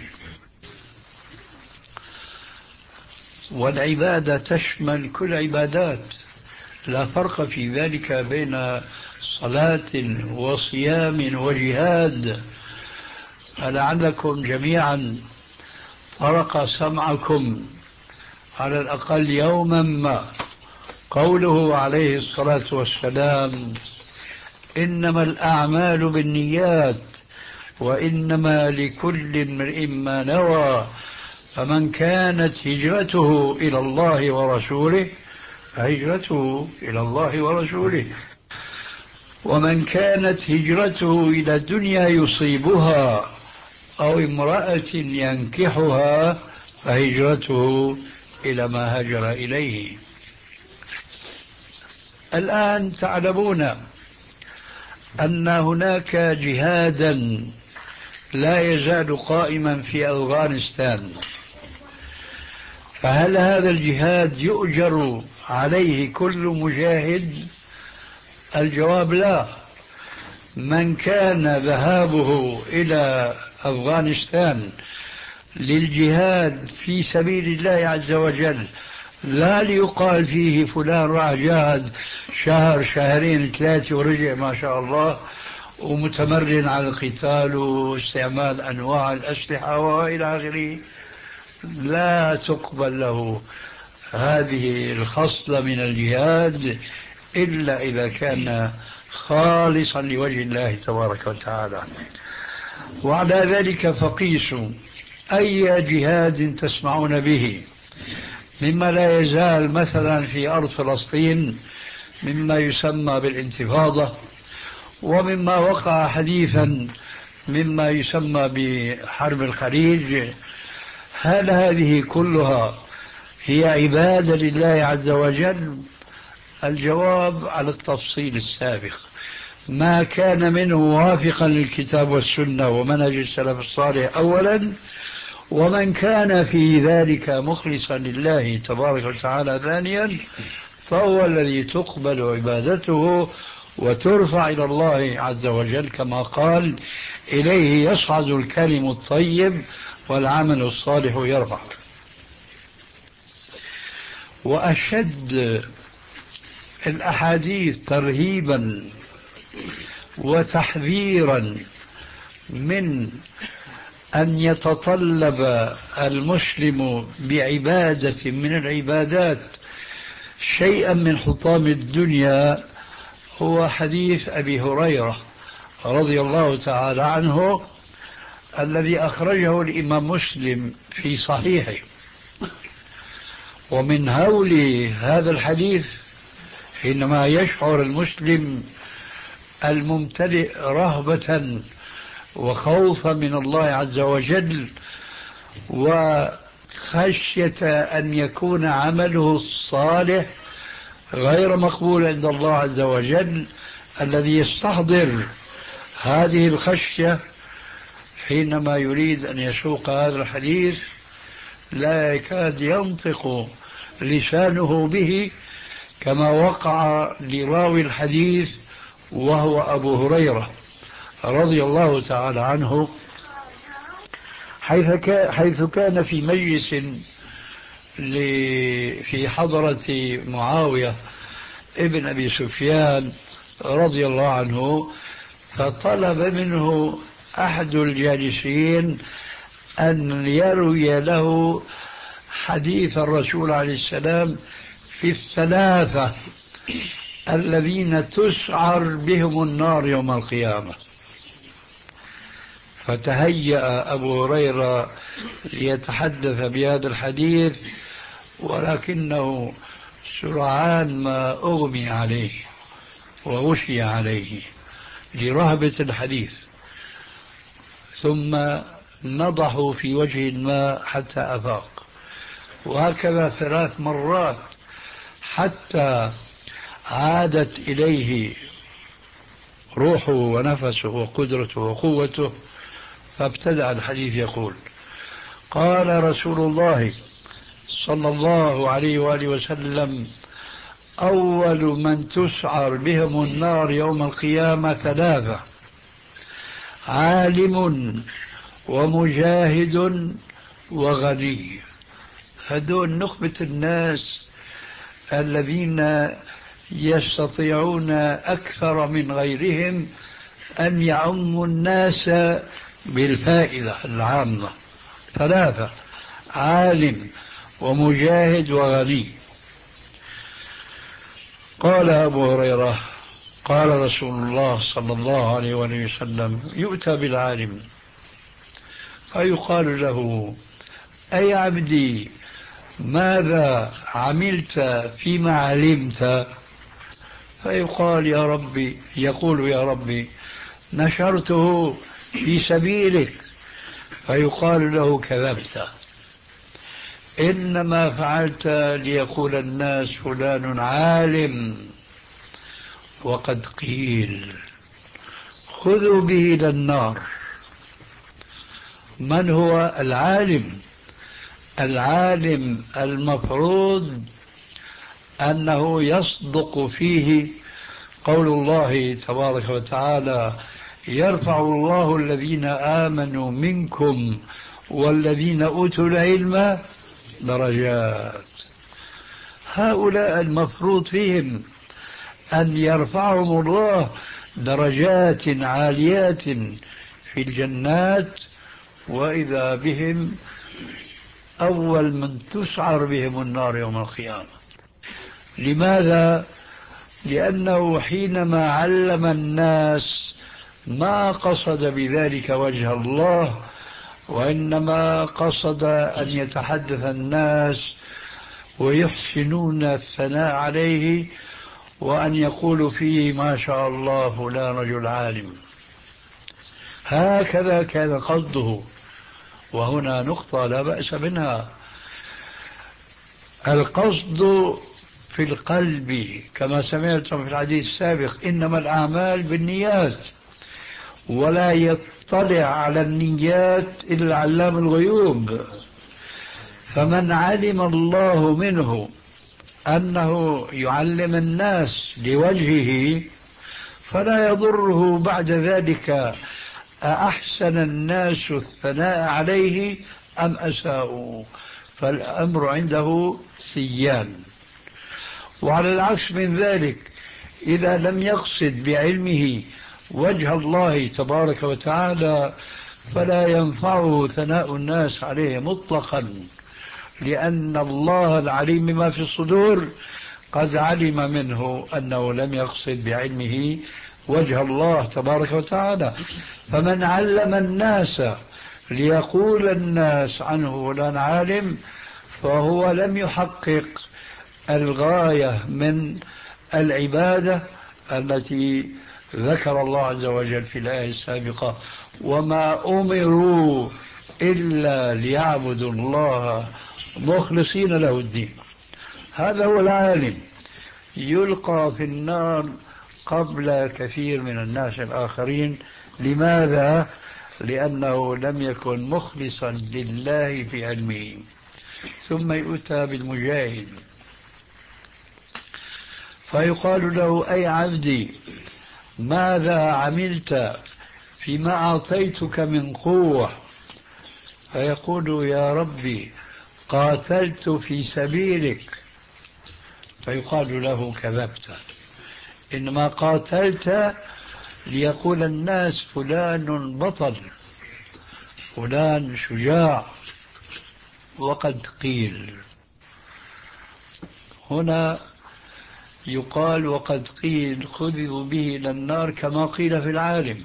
والعبادة تشمل كل عبادات، لا فرق في ذلك بين صلاة وصيام وجهاد. فلعلكم جميعا طرق سمعكم على الأقل يوما ما قوله عليه الصلاة والسلام: إنما الأعمال بالنيات وإنما لكل امرئ ما نوى، فمن كانت هجرته إلى الله ورسوله فهجرته إلى الله ورسوله، ومن كانت هجرته إلى الدنيا يصيبها أو امرأة ينكحها فهجرته إلى ما هاجر إليه. الآن تعلمون أن هناك جهادا لا يزال قائما في أفغانستان، فهل هذا الجهاد يؤجر عليه كل مجاهد؟ الجواب لا. من كان ذهابه إلى أفغانستان للجهاد في سبيل الله عز وجل، لا ليقال فيه فلان راح جاهد شهر شهرين ثلاثة ورجع ما شاء الله ومتمرن على القتال واستعمال أنواع الأسلحة وإلى آخره، لا تقبل له هذه الخصلة من الجهاد إلا إذا كان خالصا لوجه الله تبارك وتعالى. وعلى ذلك فقيسوا أي جهاد تسمعون به مما لا يزال مثلا في أرض فلسطين مما يسمى بالانتفاضة، ومما وقع حديثا مما يسمى بحرب الخليج، هل هذه كلها هي عبادة لله عز وجل؟ الجواب على التفصيل السابق: ما كان منه موافقا للكتاب والسنة ومنهج السلف الصالح أولا، ومن كان في ذلك مخلصا لله تبارك وتعالى ثانيا، فهو الذي تقبل عبادته وترفع إلى الله عز وجل، كما قال: إليه يصعد الكلم الطيب والعمل الصالح يرفع. وأشد الأحاديث ترهيبا وتحذيرا من أن يتطلب المسلم بعبادة من العبادات شيئا من حطام الدنيا هو حديث أبي هريرة رضي الله تعالى عنه الذي أخرجه الإمام مسلم في صحيحه. ومن هول هذا الحديث حينما يشعر المسلم الممتلئ رهبة وخوفا من الله عز وجل وخشية أن يكون عمله الصالح غير مقبول عند الله عز وجل، الذي يستحضر هذه الخشية حينما يريد أن يسوق هذا الحديث لا يكاد ينطق لسانه به، كما وقع لراوي الحديث وهو أبو هريرة رضي الله تعالى عنه، حيث كان في مجلس في حضرة معاوية ابن أبي سفيان رضي الله عنه، فطلب منه أحد الجالسين أن يروي له حديث الرسول عليه السلام في الثلاثة الذين تسعر بهم النار يوم القيامة. فتهيأ أبو هريرة ليتحدث بهذا الحديث، ولكنه سرعان ما أغمي عليه وغشي عليه لرهبة الحديث، ثم نضحوا في وجه ما حتى أفاق، وهكذا ثلاث مرات حتى عادت إليه روحه ونفسه وقدرته وقوته، فابتدأ الحديث يقول: قال رسول الله صلى الله عليه وآله وسلم: أول من تسعر بهم النار يوم القيامة ثلاثة: عالم ومجاهد وغني. هذول نخبة الناس الذين يستطيعون أكثر من غيرهم أن يعموا الناس بالفائدة العامة. ثلاثة: عالم ومجاهد وغني. قال أبو هريرة: قال رسول الله صلى الله عليه وسلم: يؤتى بالعالم فيقال له: أي عبدي ماذا عملت فيما علمت؟ فيقال: يا ربي يقول: يا ربي نشرته في سبيلك. فيقال له: كذبت، إنما فعلت ليقول الناس فلان عالم، وقد قيل خذوا به إلى النار. من هو العالم؟ العالم المفروض أنه يصدق فيه قول الله تبارك وتعالى: يرفع الله الذين آمنوا منكم والذين أوتوا العلم درجات. هؤلاء المفروض فيهم أن يرفعهم الله درجات عاليات في الجنات، وإذا بهم أول من تسعر بهم النار يوم القيامة. لماذا؟ لأنه حينما علم الناس ما قصد بذلك وجه الله، وإنما قصد أن يتحدث الناس ويحسنون الثناء عليه، وأن يقولوا فيه: ما شاء الله فلان رجل عالم. هكذا كان قصده. وهنا نقطة لا بأس منها: القصد في القلب، كما سمعتم في الحديث السابق: إنما الأعمال بالنيات، ولا يطلع على النيات إلا علام الغيوب. فمن علم الله منه أنه يعلم الناس لوجهه فلا يضره بعد ذلك أحسن الناس الثناء عليه أم أساءوا، فالأمر عنده سيان. وعلى العكس من ذلك، إذا لم يقصد بعلمه وجه الله تبارك وتعالى فلا ينفعه ثناء الناس عليه مطلقا، لأن الله العليم بما في الصدور قد علم منه أنه لم يقصد بعلمه وجه الله تبارك وتعالى. فمن علم الناس ليقول الناس عنه فلان عالم فهو لم يحقق الغاية من العبادة التي ذكر الله عز وجل في الآية السابقة: وما أمروا إلا ليعبدوا الله مخلصين له الدين. هذا هو العالم، يلقى في النار قبل كثير من الناس الآخرين. لماذا؟ لأنه لم يكن مخلصا لله في علمه. ثم يؤتى بالمجاهد فيقال له: أي عبدي ماذا عملت فيما أعطيتك من قوة؟ فيقول: يا ربي قاتلت في سبيلك. فيقال له: كذبت، إنما قاتلت ليقول الناس فلان بطل، فلان شجاع، وقد قيل. هنا يقال وقد قيل خذوا به إلى النار كما قيل في العالم.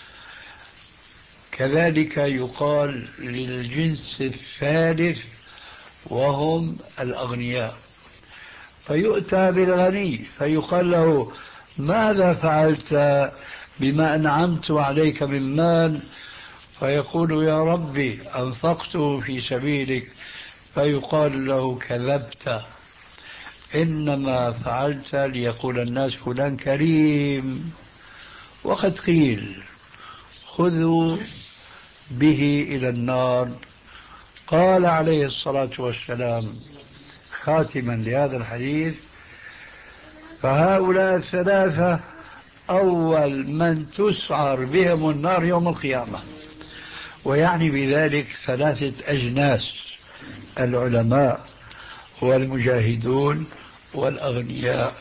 كذلك يقال للجنس الثالث وهم الأغنياء. فيؤتى بالغني فيقال له: ماذا فعلت بما أنعمت عليك من مال؟ فيقول: يا ربي أنفقته في سبيلك. فيقال له: كذبت، إنما فعلت ليقول الناس فلان كريم. وقد قيل خذوا به إلى النار. قال عليه الصلاة والسلام خاتما لهذا الحديث: فهؤلاء الثلاثة أول من تسعر بهم النار يوم القيامة. ويعني بذلك ثلاثة أجناس: العلماء والمجاهدون والأغنياء.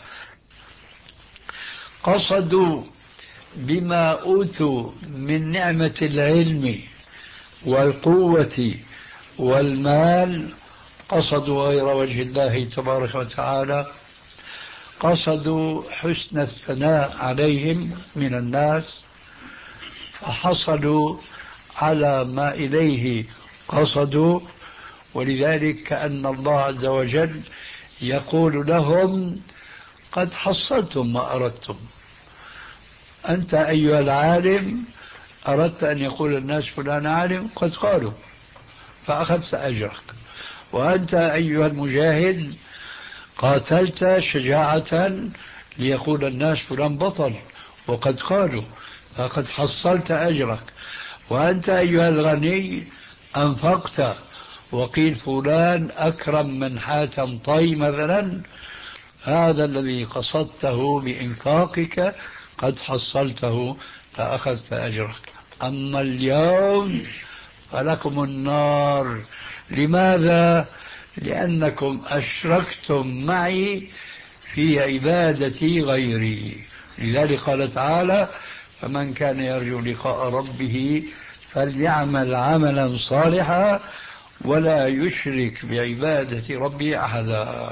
قصدوا بما أوتوا من نعمة العلم والقوة والمال، قصدوا غير وجه الله تبارك وتعالى، قصدوا حسن الثناء عليهم من الناس، فحصلوا على ما إليه قصدوا. ولذلك كأن الله عز وجل يقول لهم: قد حصلتم ما أردتم. أنت أيها العالم أردت أن يقول الناس فلان عالم، قد قالوا فأخذت أجرك. وأنت أيها المجاهد قاتلت شجاعة ليقول الناس فلان بطل، وقد قالوا فقد حصلت أجرك. وأنت أيها الغني أنفقت وقيل فلان أكرم من حاتم طي مثلا، هذا الذي قصدته بإنفاقك قد حصلته فأخذت أجرك. أما اليوم فلكم النار. لماذا؟ لأنكم أشركتم معي في عبادتي غيري. لذلك قال تعالى: فمن كان يرجو لقاء ربه فليعمل عملا صالحا ولا يشرك بعبادة ربه أحدا.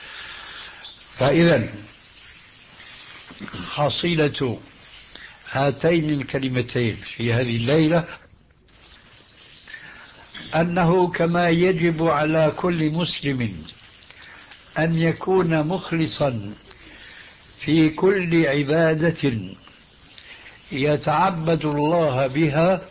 فإذا حصيلة هاتين الكلمتين في هذه الليلة أنه كما يجب على كل مسلم أن يكون مخلصا في كل عبادة يتعبد الله بها،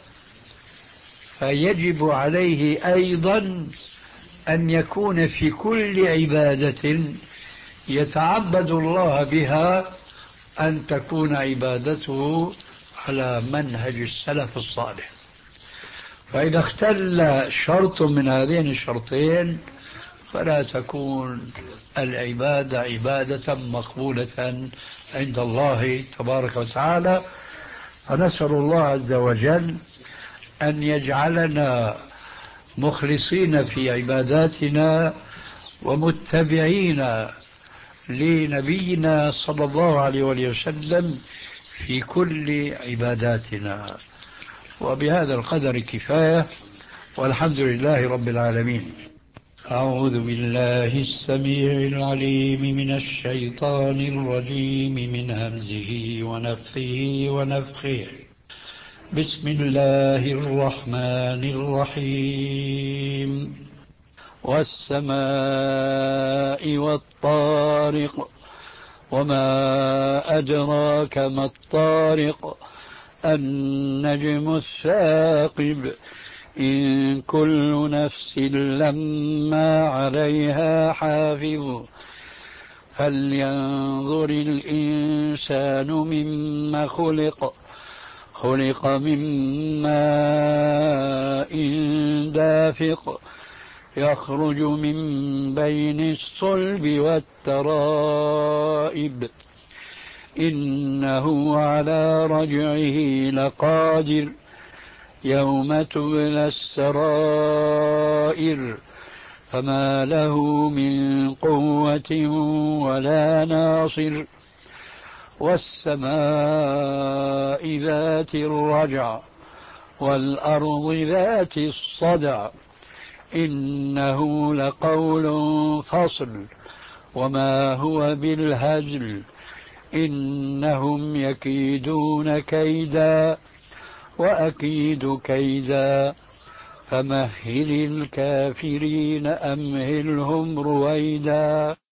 فيجب عليه أيضا أن يكون في كل عبادة يتعبد الله بها أن تكون عبادته على منهج السلف الصالح. فإذا اختل شرط من هذين الشرطين فلا تكون العبادة عبادة مقبولة عند الله تبارك وتعالى. فنسأل الله عز وجل أن يجعلنا مخلصين في عباداتنا ومتبعين لنبينا صلى الله عليه وسلم في كل عباداتنا. وبهذا القدر كفاية، والحمد لله رب العالمين. أعوذ بالله السميع العليم من الشيطان الرجيم من همزه ونفخه ونفخه. بسم الله الرحمن الرحيم. والسماء والطارق وما أدراك ما الطارق النجم الثاقب إن كل نفس لما عليها حافظ فلينظر الإنسان مما خلق خلق من ماء دافق يخرج من بين الصلب والترائب إنه على رجعه لقادر يوم تبلى السرائر فما له من قوة ولا ناصر. والسماء ذات الرجع والأرض ذات الصدع إنه لقول فصل وما هو بالهزل إنهم يكيدون كيدا وأكيد كيدا فمهل الكافرين أمهلهم رويدا.